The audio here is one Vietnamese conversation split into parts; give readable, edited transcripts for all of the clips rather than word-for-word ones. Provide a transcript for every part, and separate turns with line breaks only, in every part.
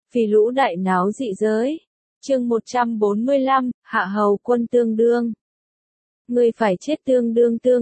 Vì lũ đại náo dị giới. Chương 145, Hạ Hầu Quân tương đương. Người phải chết tương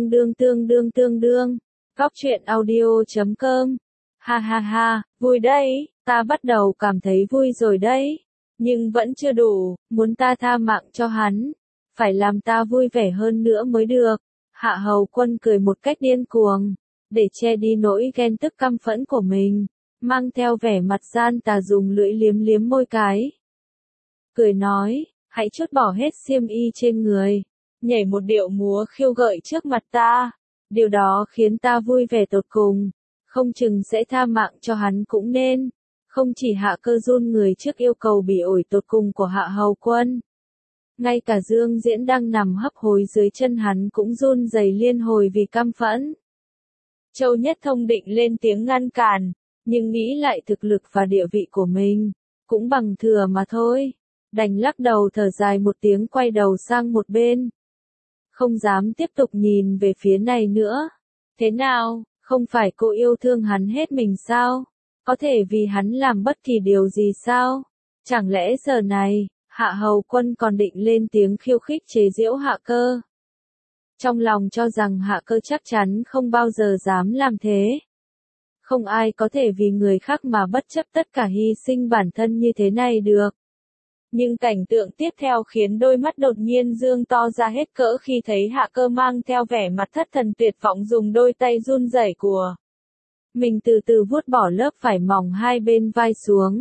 đương. Góc truyện audio.com. Ha ha ha, vui đấy, ta bắt đầu cảm thấy vui rồi đấy. Nhưng vẫn chưa đủ, muốn ta tha mạng cho hắn. Phải làm ta vui vẻ hơn nữa mới được. Hạ Hầu Quân cười một cách điên cuồng, để che đi nỗi ghen tức căm phẫn của mình, mang theo vẻ mặt gian tà dùng lưỡi liếm liếm môi cái. Cười nói, hãy trút bỏ hết xiêm y trên người, nhảy một điệu múa khiêu gợi trước mặt ta. Điều đó khiến ta vui vẻ tột cùng, không chừng sẽ tha mạng cho hắn cũng nên. Không chỉ Hạ Cơ run người trước yêu cầu bỉ ổi tột cùng của Hạ Hầu Quân. Ngay cả Dương Diễn đang nằm hấp hối dưới chân hắn cũng run rẩy liên hồi vì căm phẫn. Châu Nhất Thông định lên tiếng ngăn cản, nhưng nghĩ lại thực lực và địa vị của mình, cũng bằng thừa mà thôi. Đành lắc đầu thở dài một tiếng quay đầu sang một bên. Không dám tiếp tục nhìn về phía này nữa. Thế nào, không phải cô yêu thương hắn hết mình sao? Có thể vì hắn làm bất kỳ điều gì sao? Chẳng lẽ giờ này, Hạ Hầu Quân còn định lên tiếng khiêu khích chế giễu Hạ Cơ? Trong lòng cho rằng Hạ Cơ chắc chắn không bao giờ dám làm thế. Không ai có thể vì người khác mà bất chấp tất cả hy sinh bản thân như thế này được. Nhưng cảnh tượng tiếp theo khiến đôi mắt đột nhiên dương to ra hết cỡ khi thấy Hạ Cơ mang theo vẻ mặt thất thần tuyệt vọng dùng đôi tay run rẩy của mình từ từ vuốt bỏ lớp vải mỏng hai bên vai xuống.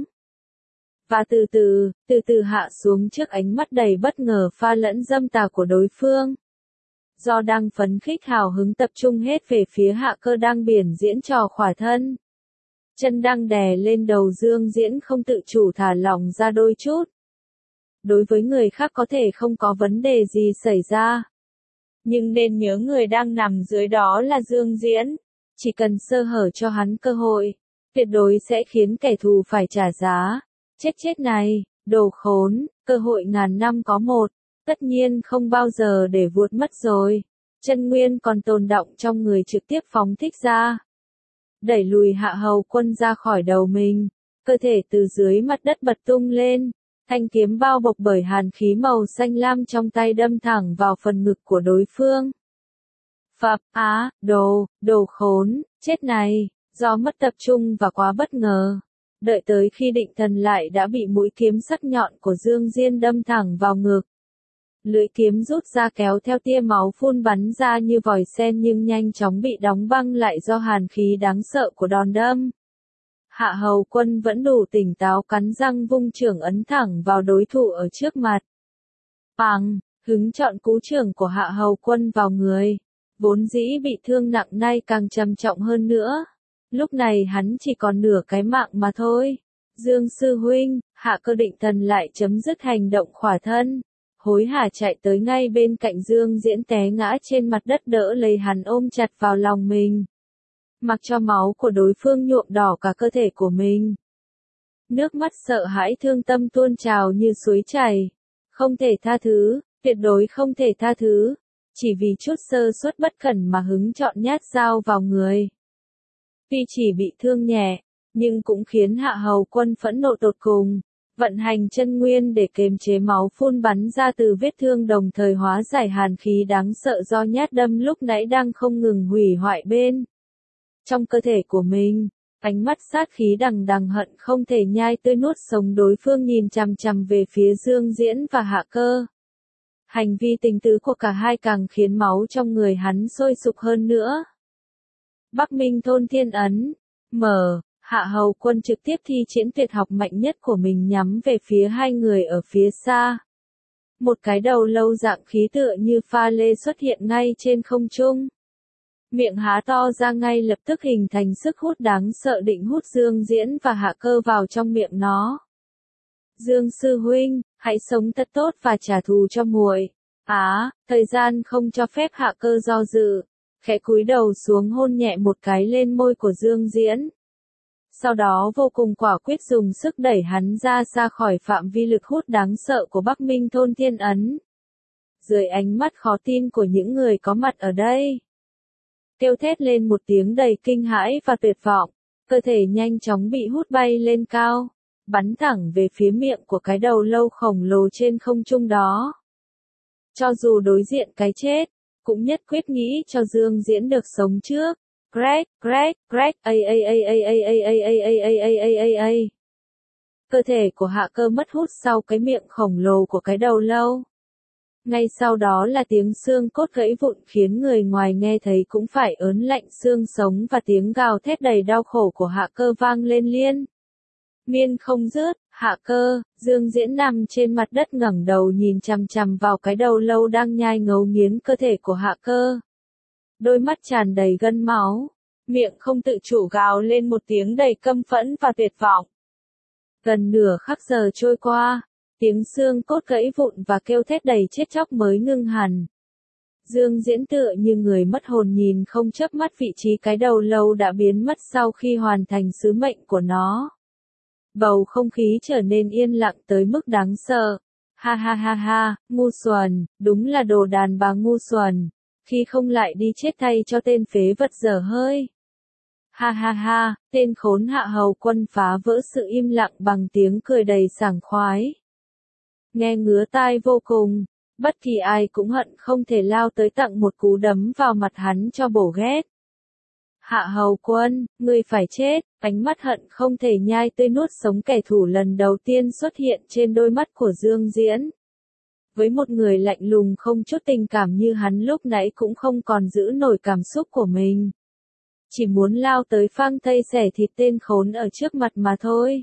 Và từ từ hạ xuống trước ánh mắt đầy bất ngờ pha lẫn dâm tà của đối phương. Do đang phấn khích hào hứng tập trung hết về phía Hạ Cơ đang biển diễn trò khỏa thân. Chân đang đè lên đầu Dương Diễn không tự chủ thả lỏng ra đôi chút. Đối với người khác có thể không có vấn đề gì xảy ra. Nhưng nên nhớ người đang nằm dưới đó là Dương Diễn. Chỉ cần sơ hở cho hắn cơ hội, tuyệt đối sẽ khiến kẻ thù phải trả giá. Chết này, đồ khốn, cơ hội ngàn năm có một, tất nhiên không bao giờ để vuốt mất rồi. Chân nguyên còn tồn đọng trong người trực tiếp phóng thích ra. Đẩy lùi Hạ Hầu Quân ra khỏi đầu mình, cơ thể từ dưới mặt đất bật tung lên. Thanh kiếm bao bọc bởi hàn khí màu xanh lam trong tay đâm thẳng vào phần ngực của đối phương. Phập, đồ khốn, chết này, do mất tập trung và quá bất ngờ. Đợi tới khi định thần lại đã bị mũi kiếm sắc nhọn của Dương Diên đâm thẳng vào ngực. Lưỡi kiếm rút ra kéo theo tia máu phun bắn ra như vòi sen nhưng nhanh chóng bị đóng băng lại do hàn khí đáng sợ của đòn đâm. Hạ Hầu Quân vẫn đủ tỉnh táo cắn răng vung chưởng ấn thẳng vào đối thủ ở trước mặt. Bằng, hứng chọn cú chưởng của Hạ Hầu Quân vào người. Vốn dĩ bị thương nặng nay càng trầm trọng hơn nữa. Lúc này hắn chỉ còn nửa cái mạng mà thôi. Dương sư huynh, Hạ Cơ định thần lại chấm dứt hành động khỏa thân. Hối hả chạy tới ngay bên cạnh Dương Diễn té ngã trên mặt đất đỡ lấy hắn ôm chặt vào lòng mình. Mặc cho máu của đối phương nhuộm đỏ cả cơ thể của mình. Nước mắt sợ hãi thương tâm tuôn trào như suối chảy. Không thể tha thứ, tuyệt đối không thể tha thứ. Chỉ vì chút sơ suất bất cẩn mà hứng chọn nhát dao vào người. Tuy chỉ bị thương nhẹ, nhưng cũng khiến Hạ Hầu Quân phẫn nộ tột cùng. Vận hành chân nguyên để kiềm chế máu phun bắn ra từ vết thương đồng thời hóa giải hàn khí đáng sợ do nhát đâm lúc nãy đang không ngừng hủy hoại bên trong cơ thể của mình. Ánh mắt sát khí đằng đằng hận không thể nhai tươi nuốt sống đối phương nhìn chằm chằm về phía Dương Diễn và Hạ Cơ. Hành vi tình tứ của cả hai càng khiến máu trong người hắn sôi sục hơn nữa. Bắc Minh Thôn Thiên Ấn, mở, Hạ Hầu Quân trực tiếp thi triển tuyệt học mạnh nhất của mình nhắm về phía hai người ở phía xa. Một cái đầu lâu dạng khí tựa như pha lê xuất hiện ngay trên không trung. Miệng há to ra ngay lập tức hình thành sức hút đáng sợ định hút Dương Diễn và Hạ Cơ vào trong miệng nó. Dương sư huynh, hãy sống thật tốt và trả thù cho muội. Thời gian không cho phép Hạ Cơ do dự, khẽ cúi đầu xuống hôn nhẹ một cái lên môi của Dương Diễn. Sau đó vô cùng quả quyết dùng sức đẩy hắn ra xa khỏi phạm vi lực hút đáng sợ của Bắc Minh Thôn Thiên Ấn. Dưới ánh mắt khó tin của những người có mặt ở đây. Kêu thét lên một tiếng đầy kinh hãi và tuyệt vọng, cơ thể nhanh chóng bị hút bay lên cao. bắn thẳng về phía miệng của cái đầu lâu khổng lồ trên không trung đó. Cho dù đối diện cái chết, cũng nhất quyết nghĩ cho Dương Diễn được sống trước. Crack, crack, crack, cơ thể của Hạ Cơ mất hút sau cái miệng khổng lồ của cái đầu lâu. Ngay sau đó là tiếng xương cốt gãy vụn khiến người ngoài nghe thấy cũng phải ớn lạnh xương sống, và tiếng gào thét đầy đau khổ của Hạ Cơ vang lên liên miên không dứt. Hạ Cơ, Dương Diễn nằm trên mặt đất ngẩng đầu nhìn chằm chằm vào cái đầu lâu đang nhai ngấu nghiến cơ thể của Hạ Cơ. Đôi mắt tràn đầy gân máu, miệng không tự chủ gào lên một tiếng đầy căm phẫn và tuyệt vọng. Gần nửa khắc giờ trôi qua, tiếng xương cốt gãy vụn và kêu thét đầy chết chóc mới ngưng hẳn. Dương Diễn tựa như người mất hồn nhìn không chớp mắt vị trí cái đầu lâu đã biến mất sau khi hoàn thành sứ mệnh của nó. Bầu không khí trở nên yên lặng tới mức đáng sợ. Ha ha ha ha, ngu xuẩn, đúng là đồ đàn bà ngu xuẩn, khi không lại đi chết thay cho tên phế vật dở hơi. Ha ha ha, tên khốn Hạ Hầu Quân phá vỡ sự im lặng bằng tiếng cười đầy sảng khoái. Nghe ngứa tai vô cùng, bất kỳ ai cũng hận không thể lao tới tặng một cú đấm vào mặt hắn cho bổ ghét. Hạ Hầu Quân, ngươi phải chết, ánh mắt hận không thể nhai tươi nuốt sống kẻ thù lần đầu tiên xuất hiện trên đôi mắt của Dương Diễn. Với một người lạnh lùng không chút tình cảm như hắn lúc nãy cũng không còn giữ nổi cảm xúc của mình. Chỉ muốn lao tới phang thây xẻ thịt tên khốn ở trước mặt mà thôi.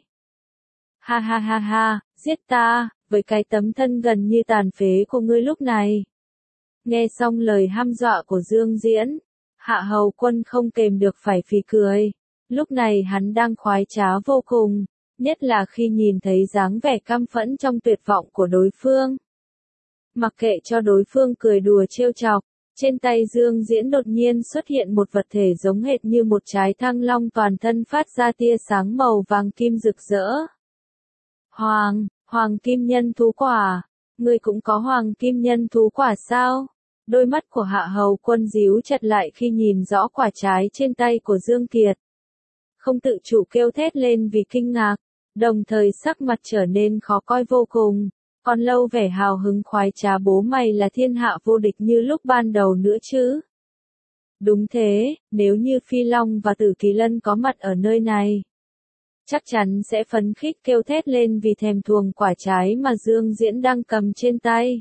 Ha ha ha ha, giết ta, với cái tấm thân gần như tàn phế của ngươi lúc này. Nghe xong lời hăm dọa của Dương Diễn, Hạ Hầu Quân không kềm được phải phì cười. Lúc này hắn đang khoái trá vô cùng, nhất là khi nhìn thấy dáng vẻ căm phẫn trong tuyệt vọng của đối phương. Mặc kệ cho đối phương cười đùa trêu chọc, trên tay Dương Diễn đột nhiên xuất hiện một vật thể giống hệt như một trái thăng long, toàn thân phát ra tia sáng màu vàng kim rực rỡ. Hoàng kim nhân thú quả, ngươi cũng có hoàng kim nhân thú quả sao? Đôi mắt của Hạ Hầu Quân díu chặt lại khi nhìn rõ quả trái trên tay của Dương Kiệt. Không tự chủ kêu thét lên vì kinh ngạc, đồng thời sắc mặt trở nên khó coi vô cùng, còn lâu vẻ hào hứng khoái trá bố mày là thiên hạ vô địch như lúc ban đầu nữa chứ. Đúng thế, nếu như Phi Long và Tử Kỳ Lân có mặt ở nơi này, chắc chắn sẽ phấn khích kêu thét lên vì thèm thuồng quả trái mà Dương Diễn đang cầm trên tay.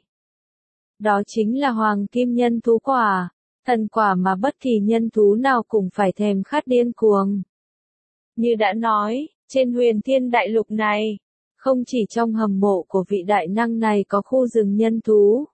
Đó chính là hoàng kim nhân thú quả, thần quả mà bất kỳ nhân thú nào cũng phải thèm khát điên cuồng. Như đã nói, trên huyền thiên đại lục này, không chỉ trong hầm mộ của vị đại năng này có khu rừng nhân thú,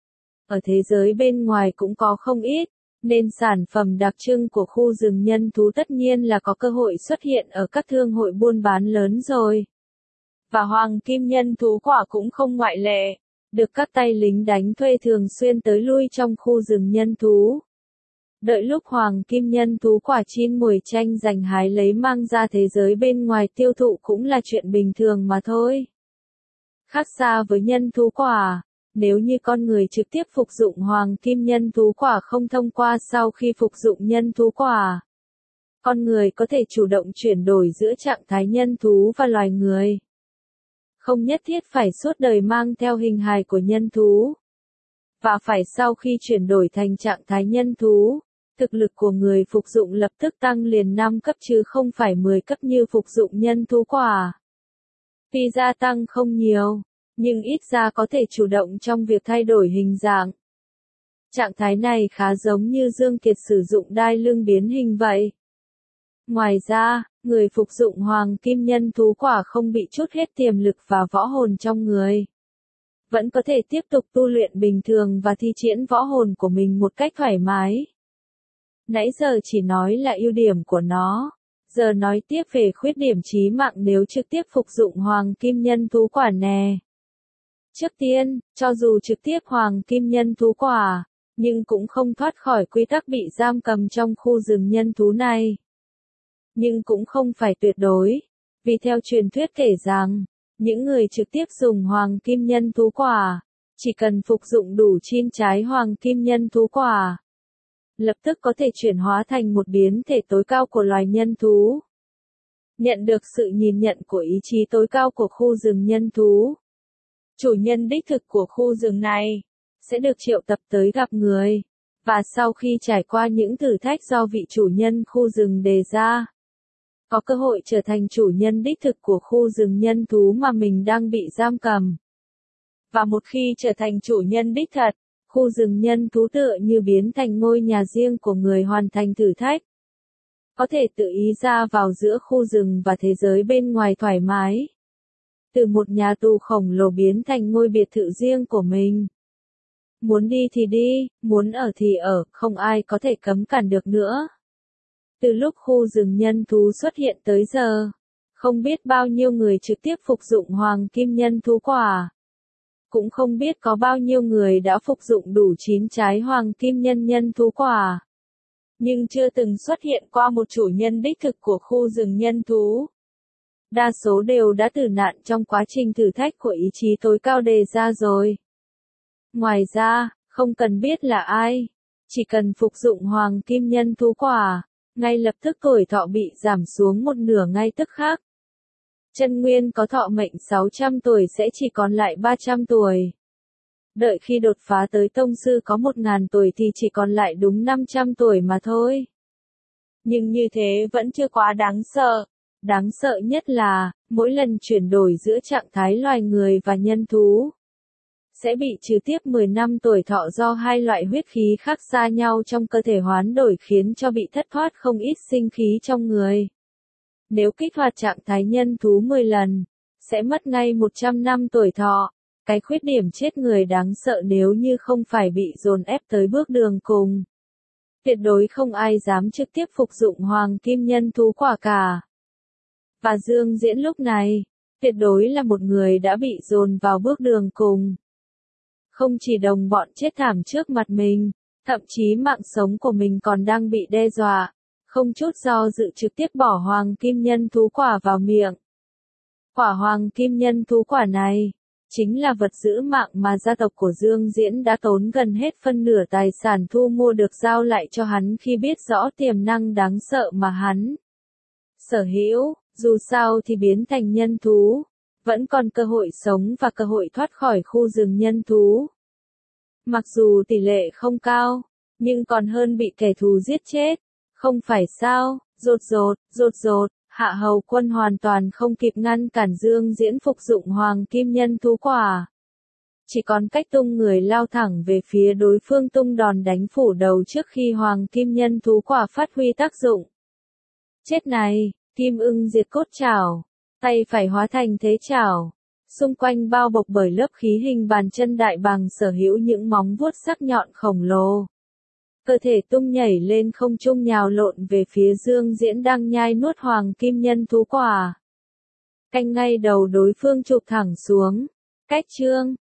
ở thế giới bên ngoài cũng có không ít, nên sản phẩm đặc trưng của khu rừng nhân thú tất nhiên là có cơ hội xuất hiện ở các thương hội buôn bán lớn rồi. Và hoàng kim nhân thú quả cũng không ngoại lệ, được các tay lính đánh thuê thường xuyên tới lui trong khu rừng nhân thú. Đợi lúc hoàng kim nhân thú quả chín mùi tranh giành hái lấy mang ra thế giới bên ngoài tiêu thụ cũng là chuyện bình thường mà thôi. Khác xa với nhân thú quả, nếu như con người trực tiếp phục dụng hoàng kim nhân thú quả không thông qua sau khi phục dụng nhân thú quả, con người có thể chủ động chuyển đổi giữa trạng thái nhân thú và loài người. Không nhất thiết phải suốt đời mang theo hình hài của nhân thú. Và phải sau khi chuyển đổi thành trạng thái nhân thú, thực lực của người phục dụng lập tức tăng liền 5 cấp chứ không phải 10 cấp như phục dụng nhân thú quả. Tuy gia tăng không nhiều, nhưng ít ra có thể chủ động trong việc thay đổi hình dạng. Trạng thái này khá giống như Dương Kiệt sử dụng đai lưng biến hình vậy. Ngoài ra, người phục dụng hoàng kim nhân thú quả không bị trút hết tiềm lực và võ hồn trong người. Vẫn có thể tiếp tục tu luyện bình thường và thi triển võ hồn của mình một cách thoải mái. Nãy giờ chỉ nói là ưu điểm của nó, giờ nói tiếp về khuyết điểm chí mạng nếu trực tiếp phục dụng hoàng kim nhân thú quả nè. Trước tiên, cho dù trực tiếp hoàng kim nhân thú quả, nhưng cũng không thoát khỏi quy tắc bị giam cầm trong khu rừng nhân thú này. Nhưng cũng không phải tuyệt đối, vì theo truyền thuyết kể rằng, những người trực tiếp dùng hoàng kim nhân thú quả, chỉ cần phục dụng đủ 9 trái hoàng kim nhân thú quả, lập tức có thể chuyển hóa thành một biến thể tối cao của loài nhân thú. Nhận được sự nhìn nhận của ý chí tối cao của khu rừng nhân thú. Chủ nhân đích thực của khu rừng này sẽ được triệu tập tới gặp người, và sau khi trải qua những thử thách do vị chủ nhân khu rừng đề ra, có cơ hội trở thành chủ nhân đích thực của khu rừng nhân thú mà mình đang bị giam cầm. Và một khi trở thành chủ nhân đích thật, khu rừng nhân thú tựa như biến thành ngôi nhà riêng của người hoàn thành thử thách. Có thể tự ý ra vào giữa khu rừng và thế giới bên ngoài thoải mái. Từ một nhà tù khổng lồ biến thành ngôi biệt thự riêng của mình. Muốn đi thì đi, muốn ở thì ở, không ai có thể cấm cản được nữa. Từ lúc khu rừng nhân thú xuất hiện tới giờ, không biết bao nhiêu người trực tiếp phục dụng hoàng kim nhân thú quả. Cũng không biết có bao nhiêu người đã phục dụng đủ 9 trái hoàng kim nhân thú quả. Nhưng chưa từng xuất hiện qua một chủ nhân đích thực của khu rừng nhân thú. Đa số đều đã tử nạn trong quá trình thử thách của ý chí tối cao đề ra rồi. Ngoài ra, không cần biết là ai, chỉ cần phục dụng hoàng kim nhân thú quả, ngay lập tức tuổi thọ bị giảm xuống một nửa ngay tức khắc. Chân nguyên có thọ mệnh 600 tuổi sẽ chỉ còn lại 300 tuổi. Đợi khi đột phá tới tông sư có 1000 tuổi thì chỉ còn lại đúng 500 tuổi mà thôi. Nhưng như thế vẫn chưa quá đáng sợ. Đáng sợ nhất là, mỗi lần chuyển đổi giữa trạng thái loài người và nhân thú, sẽ bị trừ tiếp 10 năm tuổi thọ do hai loại huyết khí khác xa nhau trong cơ thể hoán đổi khiến cho bị thất thoát không ít sinh khí trong người. Nếu kích hoạt trạng thái nhân thú 10 lần, sẽ mất ngay 100 năm tuổi thọ. Cái khuyết điểm chết người đáng sợ nếu như không phải bị dồn ép tới bước đường cùng. Tuyệt đối không ai dám trực tiếp phục dụng hoàng kim nhân thú quả cả. Và Dương Diễn lúc này, tuyệt đối là một người đã bị dồn vào bước đường cùng. Không chỉ đồng bọn chết thảm trước mặt mình, thậm chí mạng sống của mình còn đang bị đe dọa, không chút do dự trực tiếp bỏ hoàng kim nhân thú quả vào miệng. Quả hoàng kim nhân thú quả này, chính là vật giữ mạng mà gia tộc của Dương Diễn đã tốn gần hết phân nửa tài sản thu mua được giao lại cho hắn khi biết rõ tiềm năng đáng sợ mà hắn sở hữu. Dù sao thì biến thành nhân thú, vẫn còn cơ hội sống và cơ hội thoát khỏi khu rừng nhân thú. Mặc dù tỷ lệ không cao, nhưng còn hơn bị kẻ thù giết chết, không phải sao? Rột rột, Hạ Hầu Quân hoàn toàn không kịp ngăn cản Dương Diễn phục dụng hoàng kim nhân thú quả. Chỉ còn cách tung người lao thẳng về phía đối phương tung đòn đánh phủ đầu trước khi hoàng kim nhân thú quả phát huy tác dụng. Chết này! Kim ưng diệt cốt chảo, tay phải hóa thành thế chảo, xung quanh bao bọc bởi lớp khí hình bàn chân đại bàng sở hữu những móng vuốt sắc nhọn khổng lồ. Cơ thể tung nhảy lên không trung nhào lộn về phía Dương Diễn đang nhai nuốt hoàng kim nhân thú quả. Canh ngay đầu đối phương chụp thẳng xuống. Cách chương